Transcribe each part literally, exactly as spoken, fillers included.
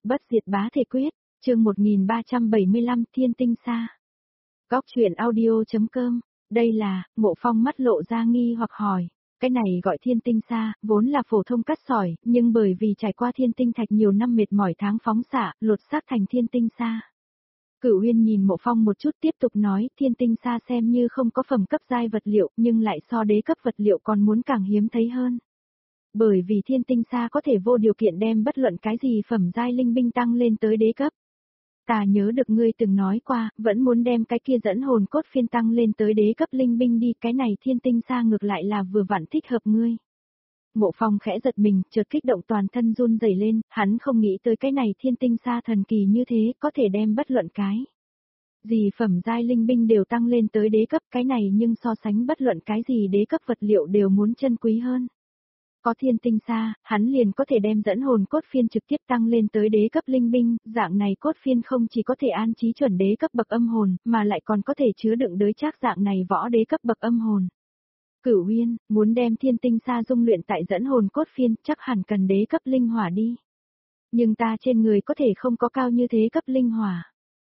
Bất diệt bá thể quyết, chương một nghìn ba trăm bảy mươi lăm Thiên tinh xa. Góc truyện audio.com, đây là, Mộ Phong mắt lộ ra nghi hoặc hỏi, cái này gọi thiên tinh xa, vốn là phổ thông cắt sỏi, nhưng bởi vì trải qua thiên tinh thạch nhiều năm mệt mỏi tháng phóng xạ, lột xác thành thiên tinh xa. Cửu Uyên nhìn Mộ Phong một chút tiếp tục nói, thiên tinh xa xem như không có phẩm cấp giai vật liệu, nhưng lại so đế cấp vật liệu còn muốn càng hiếm thấy hơn. Bởi vì thiên tinh xa có thể vô điều kiện đem bất luận cái gì phẩm giai linh binh tăng lên tới đế cấp. Ta nhớ được ngươi từng nói qua, vẫn muốn đem cái kia dẫn hồn cốt phiên tăng lên tới đế cấp linh binh đi, cái này thiên tinh xa ngược lại là vừa vặn thích hợp ngươi. Mộ Phong khẽ giật mình, chợt kích động toàn thân run rẩy lên, hắn không nghĩ tới cái này thiên tinh xa thần kỳ như thế, có thể đem bất luận cái gì phẩm giai linh binh đều tăng lên tới đế cấp, cái này nhưng so sánh bất luận cái gì đế cấp vật liệu đều muốn chân quý hơn. Có thiên tinh xa, hắn liền có thể đem dẫn hồn cốt phiên trực tiếp tăng lên tới đế cấp linh binh, dạng này cốt phiên không chỉ có thể an trí chuẩn đế cấp bậc âm hồn, mà lại còn có thể chứa đựng đới trác dạng này võ đế cấp bậc âm hồn. Cửu Uyên, muốn đem thiên tinh xa dung luyện tại dẫn hồn cốt phiên, chắc hẳn cần đế cấp linh hỏa đi. Nhưng ta trên người có thể không có cao như thế cấp linh hỏa.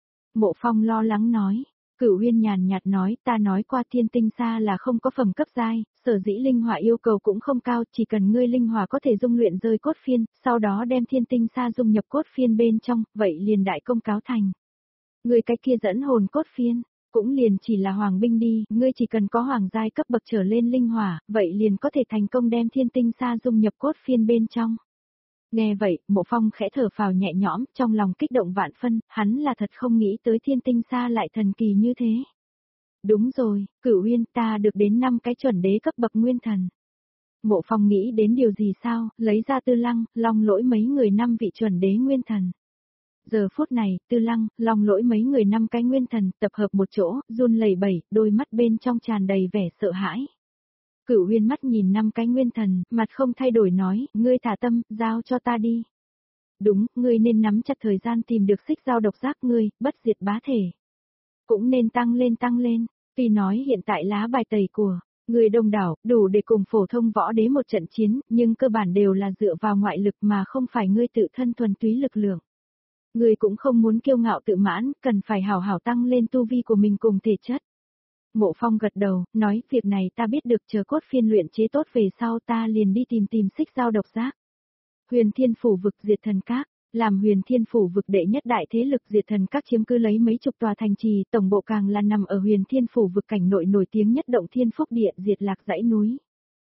Mộ Phong lo lắng nói. Cửu Uyên nhàn nhạt nói, ta nói qua thiên tinh xa là không có phẩm cấp giai, sở dĩ linh hỏa yêu cầu cũng không cao, chỉ cần ngươi linh hỏa có thể dung luyện rơi cốt phiên, sau đó đem thiên tinh xa dung nhập cốt phiên bên trong, vậy liền đại công cáo thành. Ngươi cái kia dẫn hồn cốt phiên, cũng liền chỉ là hoàng binh đi, ngươi chỉ cần có hoàng giai cấp bậc trở lên linh hỏa, vậy liền có thể thành công đem thiên tinh xa dung nhập cốt phiên bên trong. Nghe vậy, Mộ Phong khẽ thở phào nhẹ nhõm, trong lòng kích động vạn phân, hắn là thật không nghĩ tới thiên tinh xa lại thần kỳ như thế. Đúng rồi, Cửu Uyên, ta được đến năm cái chuẩn đế cấp bậc nguyên thần. Mộ Phong nghĩ đến điều gì sao, lấy ra Tư Lăng, Long Lỗi mấy người năm vị chuẩn đế nguyên thần. Giờ phút này, Tư Lăng, Long Lỗi mấy người năm cái nguyên thần tập hợp một chỗ, run lẩy bẩy, đôi mắt bên trong tràn đầy vẻ sợ hãi. Cửu Uyên mắt nhìn năm cái nguyên thần, mặt không thay đổi nói, ngươi thả tâm, giao cho ta đi. Đúng, ngươi nên nắm chặt thời gian tìm được xích giao độc giác ngươi, bất diệt bá thể. Cũng nên tăng lên tăng lên, tuy nói hiện tại lá bài tẩy của người đông đảo, đủ để cùng phổ thông võ đế một trận chiến, nhưng cơ bản đều là dựa vào ngoại lực mà không phải ngươi tự thân thuần túy lực lượng. Ngươi cũng không muốn kiêu ngạo tự mãn, cần phải hảo hảo tăng lên tu vi của mình cùng thể chất. Mộ Phong gật đầu, nói, việc này ta biết được, chờ cốt phiên luyện chế tốt về sau ta liền đi tìm tìm xích giao độc giác. Huyền Thiên Phủ vực diệt thần các, làm Huyền Thiên Phủ vực đệ nhất đại thế lực diệt thần các chiếm cứ lấy mấy chục tòa thành trì, tổng bộ càng là nằm ở Huyền Thiên Phủ vực cảnh nội nổi tiếng nhất động thiên phúc địa diệt lạc dãy núi.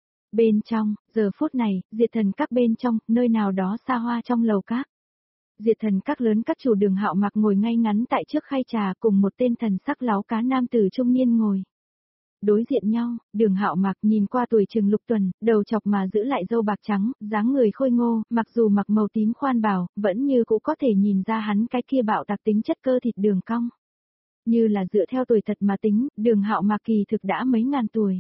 Bên trong, giờ phút này, diệt thần các bên trong, nơi nào đó xa hoa trong lầu các. Diệt thần các lớn các chủ Đường Hạo Mặc ngồi ngay ngắn tại trước khay trà cùng một tên thần sắc láo cá nam tử trung niên ngồi. Đối diện nhau, Đường Hạo Mặc nhìn qua tuổi chừng lục tuần, đầu chọc mà giữ lại râu bạc trắng, dáng người khôi ngô, mặc dù mặc màu tím khoan bào, vẫn như cũng có thể nhìn ra hắn cái kia bạo tạc tính chất cơ thịt đường cong. Như là dựa theo tuổi thật mà tính, Đường Hạo Mặc kỳ thực đã mấy ngàn tuổi.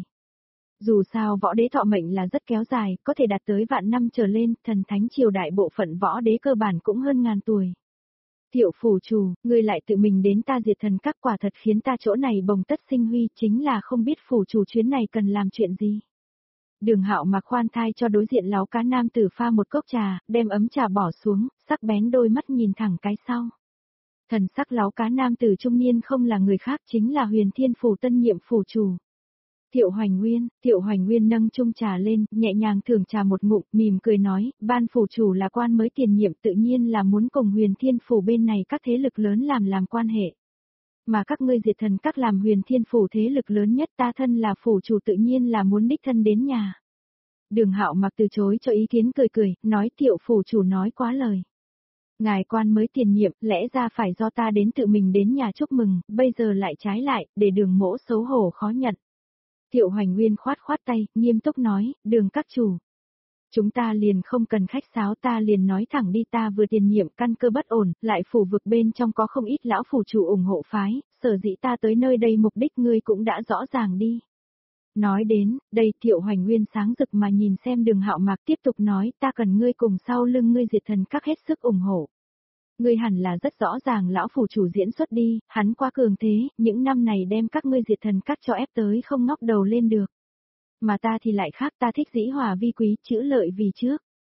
Dù sao võ đế thọ mệnh là rất kéo dài, có thể đạt tới vạn năm trở lên, thần thánh triều đại bộ phận võ đế cơ bản cũng hơn ngàn tuổi. Tiểu phủ chủ, ngươi lại tự mình đến ta diệt thần các, quả thật khiến ta chỗ này bồng tất sinh huy, chính là không biết phủ chủ chuyến này cần làm chuyện gì. Đường Hạo Mặc khoan thai cho đối diện láo cá nam tử pha một cốc trà, đem ấm trà bỏ xuống, sắc bén đôi mắt nhìn thẳng cái sau. Thần sắc láo cá nam tử trung niên không là người khác, chính là Huyền Thiên Phủ tân nhiệm phủ chủ. Thiệu Hoành Nguyên, Thiệu Hoành Nguyên nâng chung trà lên, nhẹ nhàng thưởng trà một ngụm, mỉm cười nói, ban phủ chủ là quan mới tiền nhiệm, tự nhiên là muốn cùng Huyền Thiên Phủ bên này các thế lực lớn làm làm quan hệ. Mà các ngươi diệt thần các làm Huyền Thiên Phủ thế lực lớn nhất, ta thân là phủ chủ tự nhiên là muốn đích thân đến nhà. Đường Hạo Mặc từ chối cho ý kiến, cười cười, nói Thiệu phủ chủ nói quá lời. Ngài quan mới tiền nhiệm, lẽ ra phải do ta đến tự mình đến nhà chúc mừng, bây giờ lại trái lại, để Đường mỗ xấu hổ khó nhận. Thiệu Hoành Nguyên khoát khoát tay, nghiêm túc nói, Đường các chủ. Chúng ta liền không cần khách sáo, ta liền nói thẳng đi, ta vừa tiền nhiệm căn cơ bất ổn, lại phủ vực bên trong có không ít lão phủ chủ ủng hộ phái, sở dĩ ta tới nơi đây mục đích ngươi cũng đã rõ ràng đi. Nói đến, đây Thiệu Hoành Nguyên sáng rực mà nhìn xem Đường Hạo Mặc, tiếp tục nói, ta cần ngươi cùng sau lưng ngươi diệt thần các hết sức ủng hộ. Ngươi hẳn là rất rõ ràng lão phủ chủ diễn xuất đi, hắn quá cường thế, những năm này đem các ngươi diệt thần các cho ép tới không ngóc đầu lên được. Mà ta thì lại khác, ta thích dĩ hòa vi quý, chữ lợi vì trước.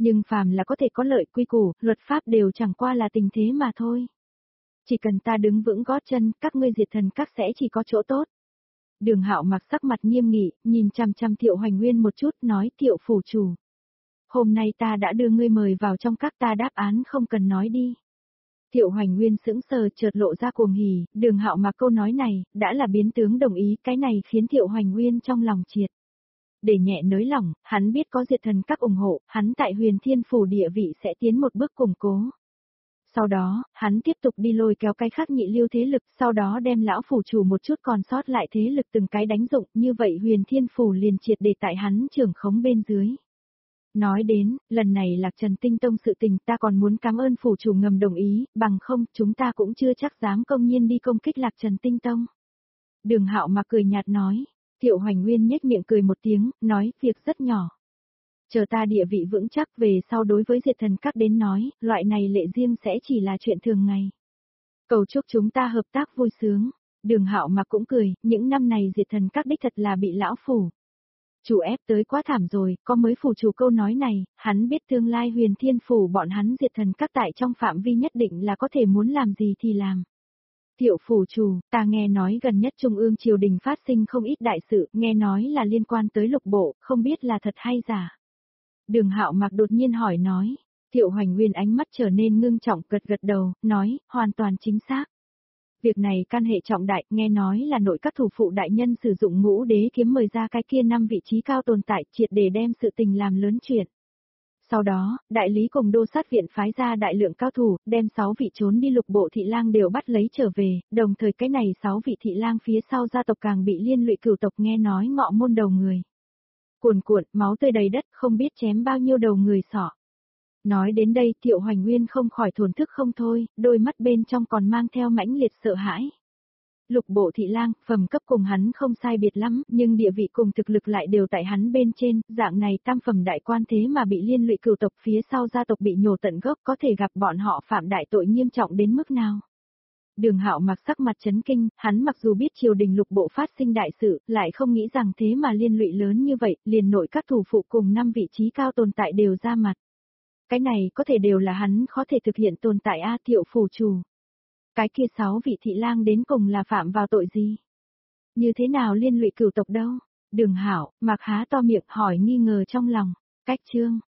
Nhưng phàm là có thể có lợi quy củ, luật pháp đều chẳng qua là tình thế mà thôi. Chỉ cần ta đứng vững gót chân, các ngươi diệt thần các sẽ chỉ có chỗ tốt. Đường Hạo mặc sắc mặt nghiêm nghị, nhìn chằm chằm Thiệu Hoành Nguyên một chút, nói Thiệu phủ chủ. Hôm nay ta đã đưa ngươi mời vào trong các, ta đáp án không cần nói đi. Thiệu Hoành Nguyên sững sờ, chợt lộ ra cuồng hỉ, Đường Hạo mặc câu nói này, đã là biến tướng đồng ý, cái này khiến Thiệu Hoành Nguyên trong lòng triệt. Để nhẹ nới lỏng, hắn biết có diệt thần các ủng hộ, hắn tại Huyền Thiên phủ địa vị sẽ tiến một bước củng cố. Sau đó, hắn tiếp tục đi lôi kéo cái khác nhị lưu thế lực, sau đó đem lão phủ chủ một chút còn sót lại thế lực từng cái đánh dụng, như vậy Huyền Thiên phủ liền triệt để tại hắn trưởng khống bên dưới. Nói đến, lần này Lạc Trần Tinh Tông sự tình, ta còn muốn cảm ơn phủ chủ ngầm đồng ý, bằng không, chúng ta cũng chưa chắc dám công nhiên đi công kích Lạc Trần Tinh Tông. Đường Hạo mà cười nhạt nói. Thiệu Hoành Nguyên nhếch miệng cười một tiếng, nói, việc rất nhỏ. Chờ ta địa vị vững chắc về sau đối với diệt thần các đến nói, loại này lệ riêng sẽ chỉ là chuyện thường ngày. Cầu chúc chúng ta hợp tác vui sướng. Đường Hạo mà cũng cười, những năm này diệt thần các đích thật là bị lão phủ chủ ép tới quá thảm rồi, có mới phủ chủ câu nói này, hắn biết tương lai Huyền Thiên phủ bọn hắn diệt thần các tại trong phạm vi nhất định là có thể muốn làm gì thì làm. Thiệu phủ chủ, ta nghe nói gần nhất Trung ương triều đình phát sinh không ít đại sự, nghe nói là liên quan tới lục bộ, không biết là thật hay giả. Đường Hạo mặc đột nhiên hỏi nói, Thiệu Hoành Nguyên ánh mắt trở nên ngưng trọng, gật gật đầu, nói, hoàn toàn chính xác. Việc này can hệ trọng đại, nghe nói là nội các thủ phụ đại nhân sử dụng ngũ đế kiếm mời ra cái kia năm vị trí cao tồn tại, triệt để đem sự tình làm lớn chuyện. Sau đó, đại lý cùng đô sát viện phái ra đại lượng cao thủ, đem sáu vị trốn đi lục bộ thị lang đều bắt lấy trở về, đồng thời cái này sáu vị thị lang phía sau gia tộc càng bị liên lụy cửu tộc nghe nói ngọ môn đầu người. Cuồn cuộn, máu tươi đầy đất, không biết chém bao nhiêu đầu người sọ. Nói đến đây, Thiệu Hoành Nguyên không khỏi thổn thức không thôi, đôi mắt bên trong còn mang theo mãnh liệt sợ hãi. Lục bộ thị lang, phẩm cấp cùng hắn không sai biệt lắm, nhưng địa vị cùng thực lực lại đều tại hắn bên trên, dạng này tam phẩm đại quan thế mà bị liên lụy cửu tộc phía sau gia tộc bị nhổ tận gốc, có thể gặp bọn họ phạm đại tội nghiêm trọng đến mức nào. Đường Hạo mặc sắc mặt chấn kinh, hắn mặc dù biết triều đình lục bộ phát sinh đại sự, lại không nghĩ rằng thế mà liên lụy lớn như vậy, liền nội các thủ phụ cùng năm vị trí cao tồn tại đều ra mặt. Cái này có thể đều là hắn khó thể thực hiện tồn tại A Thiệu phủ chủ. Cái kia sáu vị thị lang đến cùng là phạm vào tội gì? Như thế nào liên lụy cửu tộc đâu? Đường Hạo, mặc há to miệng hỏi nghi ngờ trong lòng. Cách chương.